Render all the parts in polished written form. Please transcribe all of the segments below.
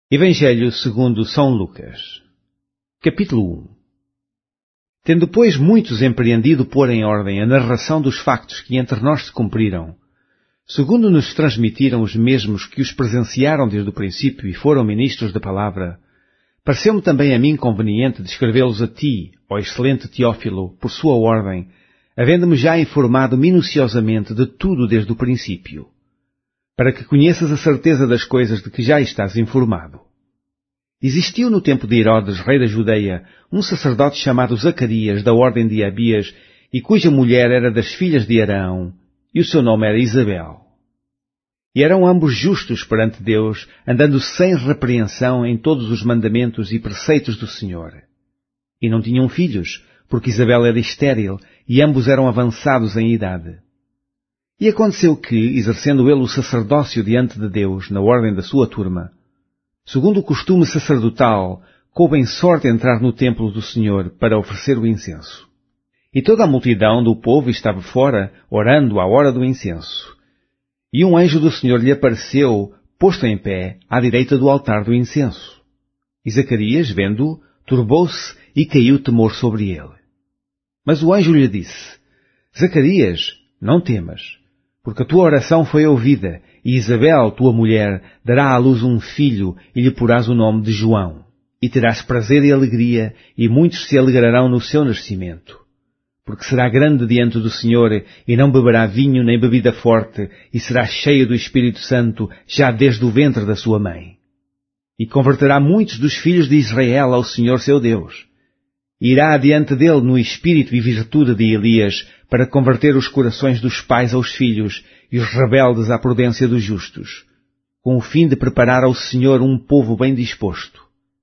Evangelho segundo São Lucas. Capítulo 1. Tendo, pois, muitos empreendido pôr em ordem a narração dos factos que entre nós se cumpriram, segundo nos transmitiram os mesmos que os presenciaram desde o princípio e foram ministros da palavra, pareceu-me também a mim conveniente descrevê-los a ti, ó excelente Teófilo, por sua ordem, havendo-me já informado minuciosamente de tudo desde o princípio, para que conheças a certeza das coisas de que já estás informado. Existiu no tempo de Herodes, rei da Judeia, um sacerdote chamado Zacarias, da ordem de Abias, e cuja mulher era das filhas de Arão, e o seu nome era Isabel. E eram ambos justos perante Deus, andando sem repreensão em todos os mandamentos e preceitos do Senhor. E não tinham filhos, porque Isabel era estéril, e ambos eram avançados em idade. E aconteceu que, exercendo ele o sacerdócio diante de Deus, na ordem da sua turma, segundo o costume sacerdotal, coube em sorte entrar no templo do Senhor para oferecer o incenso. E toda a multidão do povo estava fora, orando à hora do incenso. E um anjo do Senhor lhe apareceu, posto em pé, à direita do altar do incenso. E Zacarias, vendo-o, turbou-se e caiu temor sobre ele. Mas o anjo lhe disse: Zacarias, não temas, porque a tua oração foi ouvida, e Isabel, tua mulher, dará à luz um filho, e lhe porás o nome de João. E terás prazer e alegria, e muitos se alegrarão no seu nascimento. Porque será grande diante do Senhor, e não beberá vinho nem bebida forte, e será cheia do Espírito Santo, já desde o ventre da sua mãe. E converterá muitos dos filhos de Israel ao Senhor seu Deus. E irá adiante dele no espírito e virtude de Elias, para converter os corações dos pais aos filhos, e os rebeldes à prudência dos justos, com o fim de preparar ao Senhor um povo bem disposto.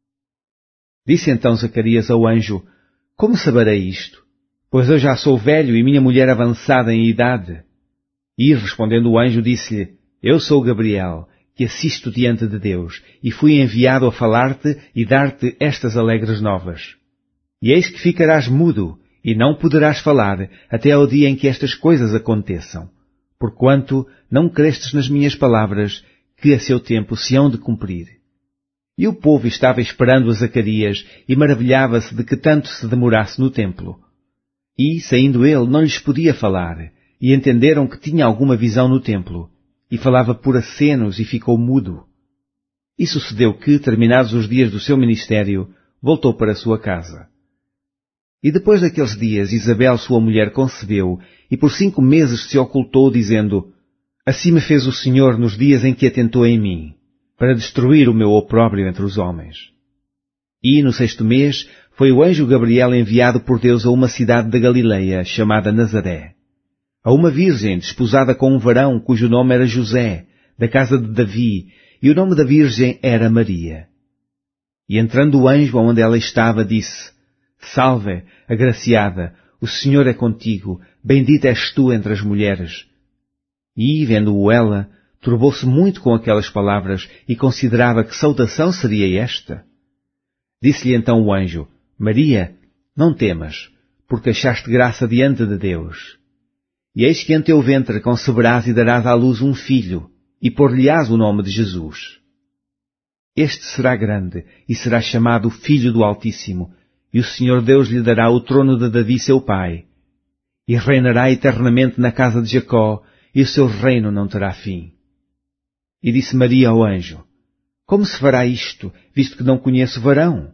Disse então Zacarias ao anjo: Como saberei isto? Pois eu já sou velho e minha mulher avançada em idade. E, respondendo o anjo, disse-lhe: Eu sou Gabriel, que assisto diante de Deus, e fui enviado a falar-te e dar-te estas alegres novas. E eis que ficarás mudo, e não poderás falar, até ao dia em que estas coisas aconteçam, porquanto não crestes nas minhas palavras, que a seu tempo se hão de cumprir. E o povo estava esperando a Zacarias, e maravilhava-se de que tanto se demorasse no templo. E, saindo ele, não lhes podia falar, e entenderam que tinha alguma visão no templo, e falava por acenos e ficou mudo. E sucedeu que, terminados os dias do seu ministério, voltou para a sua casa. E depois daqueles dias, Isabel, sua mulher, concebeu, e por 5 meses se ocultou, dizendo: Assim me fez o Senhor nos dias em que atentou em mim, para destruir o meu opróbrio entre os homens. E, no 6º mês, foi o anjo Gabriel enviado por Deus a uma cidade da Galileia, chamada Nazaré, a uma virgem desposada com um varão cujo nome era José, da casa de Davi, e o nome da virgem era Maria. E entrando o anjo aonde ela estava, disse: Salve, agraciada, o Senhor é contigo, bendita és tu entre as mulheres. E, vendo-o ela, turbou-se muito com aquelas palavras e considerava que saudação seria esta. Disse-lhe então o anjo: Maria, não temas, porque achaste graça diante de Deus. E eis que em teu ventre conceberás e darás à luz um filho, e pôr-lhe-ás o nome de Jesus. Este será grande, e será chamado Filho do Altíssimo, e o Senhor Deus lhe dará o trono de Davi seu pai, e reinará eternamente na casa de Jacó, e o seu reino não terá fim. E disse Maria ao anjo: Como se fará isto, visto que não conheço varão?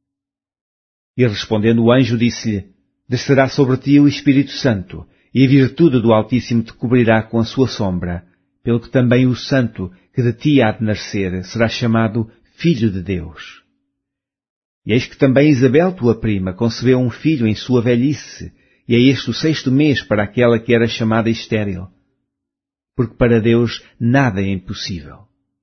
E respondendo o anjo, disse-lhe: Descerá sobre ti o Espírito Santo, e a virtude do Altíssimo te cobrirá com a sua sombra, pelo que também o Santo que de ti há de nascer será chamado Filho de Deus. E eis que também Isabel, tua prima, concebeu um filho em sua velhice, e é este o 6º mês para aquela que era chamada estéril. Porque para Deus nada é impossível.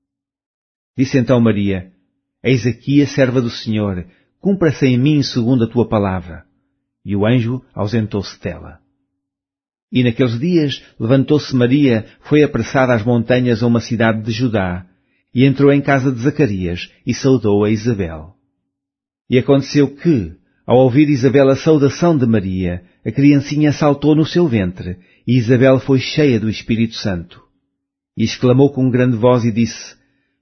Disse então Maria: Eis aqui a serva do Senhor, cumpra-se em mim segundo a tua palavra. E o anjo ausentou-se dela. E naqueles dias levantou-se Maria, foi apressada às montanhas a uma cidade de Judá, e entrou em casa de Zacarias, e saudou a Isabel. E aconteceu que, ao ouvir Isabel a saudação de Maria, a criancinha saltou no seu ventre, e Isabel foi cheia do Espírito Santo. E exclamou com grande voz e disse: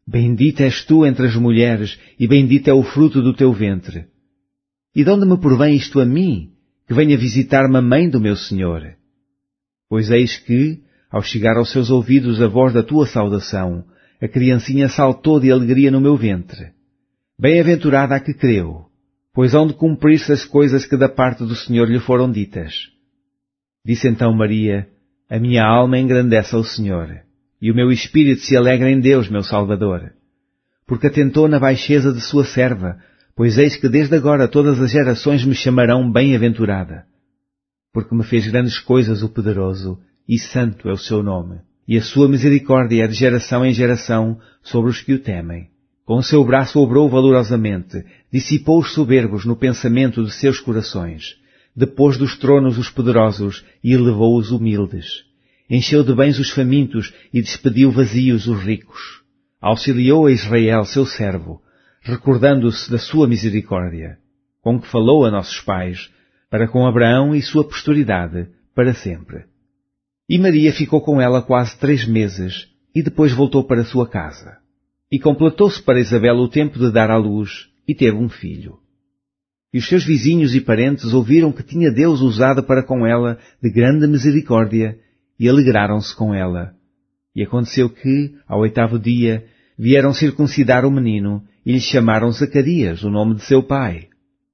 Bendita és tu entre as mulheres, e bendito é o fruto do teu ventre. E de onde me provém isto a mim, que venha visitar-me a mãe do meu Senhor? Pois eis que, ao chegar aos seus ouvidos a voz da tua saudação, a criancinha saltou de alegria no meu ventre. Bem-aventurada a que creu, pois hão de cumprir-se as coisas que da parte do Senhor lhe foram ditas. Disse então Maria, a minha alma engrandece ao Senhor, e o meu espírito se alegra em Deus, meu Salvador, porque atentou na baixeza de sua serva, pois eis que desde agora todas as gerações me chamarão bem-aventurada. Porque me fez grandes coisas o Poderoso, e santo é o seu nome, e a sua misericórdia é de geração em geração sobre os que o temem. Com o seu braço obrou valorosamente, dissipou os soberbos no pensamento de seus corações, depôs dos tronos os poderosos e elevou os humildes. Encheu de bens os famintos e despediu vazios os ricos. Auxiliou a Israel, seu servo, recordando-se da sua misericórdia, com que falou a nossos pais, para com Abraão e sua posteridade, para sempre. E Maria ficou com ela quase 3 meses, e depois voltou para sua casa. E completou-se para Isabel o tempo de dar à luz, e teve um filho. E os seus vizinhos e parentes ouviram que tinha Deus usado para com ela de grande misericórdia, e alegraram-se com ela. E aconteceu que, ao 8º dia, vieram circuncidar o menino, e lhe chamaram Zacarias, o nome de seu pai.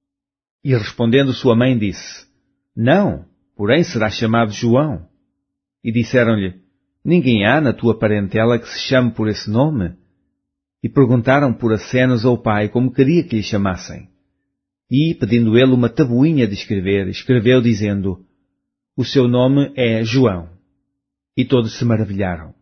E respondendo sua mãe disse, Não, porém será chamado João. E disseram-lhe, Ninguém há na tua parentela que se chame por esse nome? E perguntaram por acenos ao pai como queria que lhe chamassem. E, pedindo ele uma tabuinha de escrever, escreveu dizendo, O seu nome é João. E todos se maravilharam.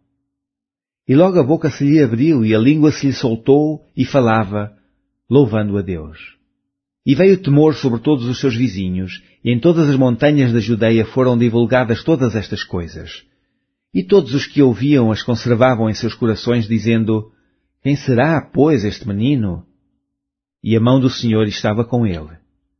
E logo a boca se lhe abriu e a língua se lhe soltou e falava, louvando a Deus. E veio temor sobre todos os seus vizinhos, e em todas as montanhas da Judeia foram divulgadas todas estas coisas. E todos os que ouviam as conservavam em seus corações, dizendo, Quem será, pois, este menino? E a mão do Senhor estava com ele.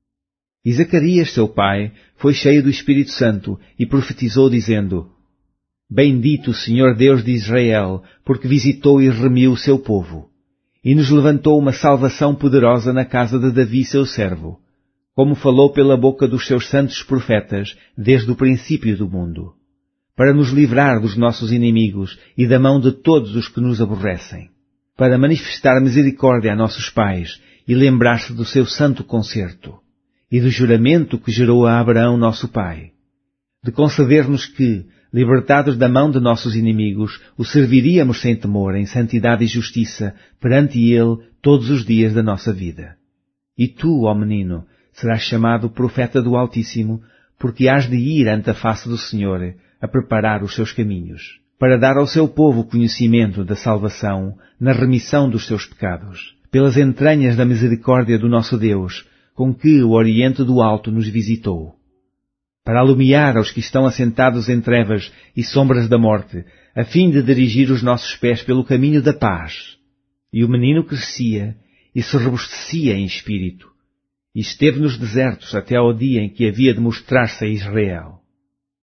E Zacarias, seu pai, foi cheio do Espírito Santo e profetizou, dizendo, Bendito o Senhor Deus de Israel, porque visitou e remiu o seu povo, e nos levantou uma salvação poderosa na casa de Davi, seu servo, como falou pela boca dos seus santos profetas desde o princípio do mundo, para nos livrar dos nossos inimigos e da mão de todos os que nos aborrecem, para manifestar misericórdia a nossos pais e lembrar-se do seu santo concerto, e do juramento que gerou a Abraão nosso pai, de conceder-nos que, libertados da mão de nossos inimigos, o serviríamos sem temor, em santidade e justiça, perante ele todos os dias da nossa vida. E tu, ó menino, serás chamado profeta do Altíssimo, porque hás de ir ante a face do Senhor, a preparar os seus caminhos, para dar ao seu povo conhecimento da salvação, na remissão dos seus pecados, pelas entranhas da misericórdia do nosso Deus, com que o Oriente do Alto nos visitou, para alumiar aos que estão assentados em trevas e sombras da morte, a fim de dirigir os nossos pés pelo caminho da paz. E o menino crescia e se robustecia em espírito, e esteve nos desertos até ao dia em que havia de mostrar-se a Israel.